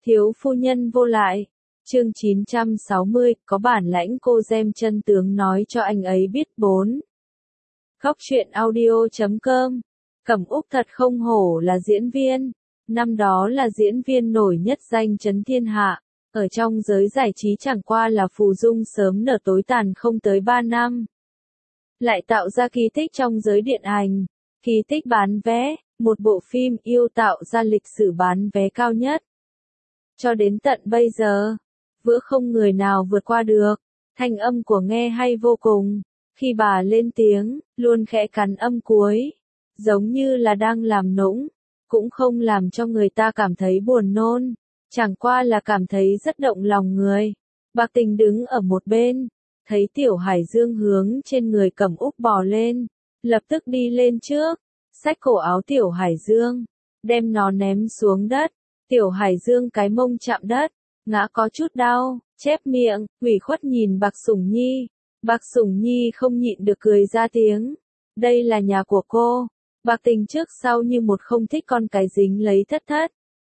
Thiếu phu nhân vô lại. Chương 960, có bản lãnh cô gem chân tướng nói cho anh ấy biết 4. Góc truyện audio.com. Cẩm Úc thật không hổ là diễn viên. Năm đó là diễn viên nổi nhất danh chấn thiên hạ. Ở trong giới giải trí chẳng qua là phù dung sớm nở tối tàn không tới 3 năm. Lại tạo ra kỳ tích trong giới điện ảnh. Kỳ tích bán vé, một bộ phim yêu tạo ra lịch sử bán vé cao nhất. Cho đến tận bây giờ, vẫn không người nào vượt qua được. Thanh âm của nghe hay vô cùng. Khi bà lên tiếng, luôn khẽ cắn âm cuối. Giống như là đang làm nũng. Cũng không làm cho người ta cảm thấy buồn nôn. Chẳng qua là cảm thấy rất động lòng người. Bạc Tình đứng ở một bên. Thấy Tiểu Hải Dương hướng trên người Cẩm Úc bò lên. Lập tức đi lên trước. Xách cổ áo Tiểu Hải Dương. Đem nó ném xuống đất. Tiểu Hải Dương cái mông chạm đất. Ngã có chút đau. Chép miệng, ủy khuất nhìn Bạc Sủng Nhi. Bạc Sủng Nhi không nhịn được cười ra tiếng. Đây là nhà của cô. Bạc Tình trước sau như một không thích con cái dính lấy Thất Thất.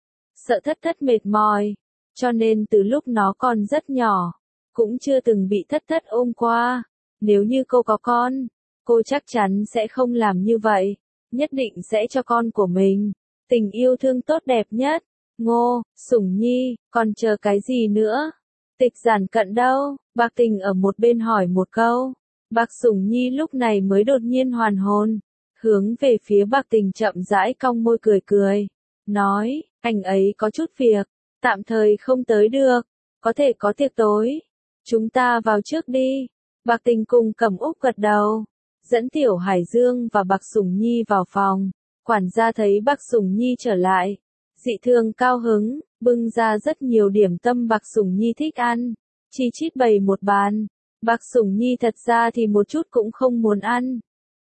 Sợ Thất Thất mệt mỏi. Cho nên từ lúc nó còn rất nhỏ. Cũng chưa từng bị Thất Thất ôm qua. Nếu như cô có con, cô chắc chắn sẽ không làm như vậy. Nhất định sẽ cho con của mình tình yêu thương tốt đẹp nhất. Ngô, Sủng Nhi, còn chờ cái gì nữa? Tịch Giản Cận đâu? Bạc Tình ở một bên hỏi một câu. Bạc Sủng Nhi lúc này mới đột nhiên hoàn hồn. Hướng về phía Bạc Tình chậm rãi cong môi cười cười. Nói, anh ấy có chút việc. Tạm thời không tới được. Có thể có tiệc tối. Chúng ta vào trước đi. Bạc Tình cùng Cẩm Úc gật đầu. Dẫn Tiểu Hải Dương và Bạc Sủng Nhi vào phòng. Quản gia thấy Bạc Sủng Nhi trở lại. Dị thường cao hứng, bưng ra rất nhiều điểm tâm Bạc Sủng Nhi thích ăn. Chi chít bày một bàn. Bạc Sủng Nhi thật ra thì một chút cũng không muốn ăn.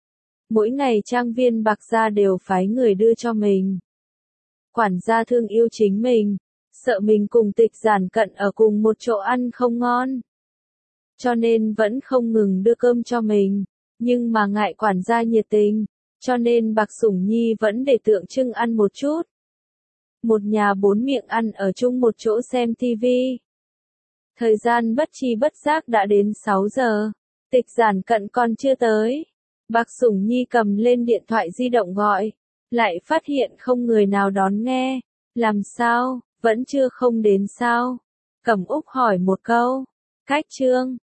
Mỗi ngày trang viên Bạc gia đều phái người đưa cho mình. Quản gia thương yêu chính mình. Sợ mình cùng Tịch Giản Cận ở cùng một chỗ ăn không ngon. Cho nên vẫn không ngừng đưa cơm cho mình. Nhưng mà ngại quản gia nhiệt tình. Cho nên Bạc Sủng Nhi vẫn để tượng trưng ăn một chút. Một nhà bốn miệng ăn ở chung một chỗ xem tivi. Thời gian bất tri bất giác đã đến 6 giờ. Tịch Giản Cận còn chưa tới. Bạc Sủng Nhi cầm lên điện thoại di động gọi. Lại phát hiện không người nào đón nghe. Làm sao, vẫn chưa không đến sao? Cẩm Úc hỏi một câu. Cách chương.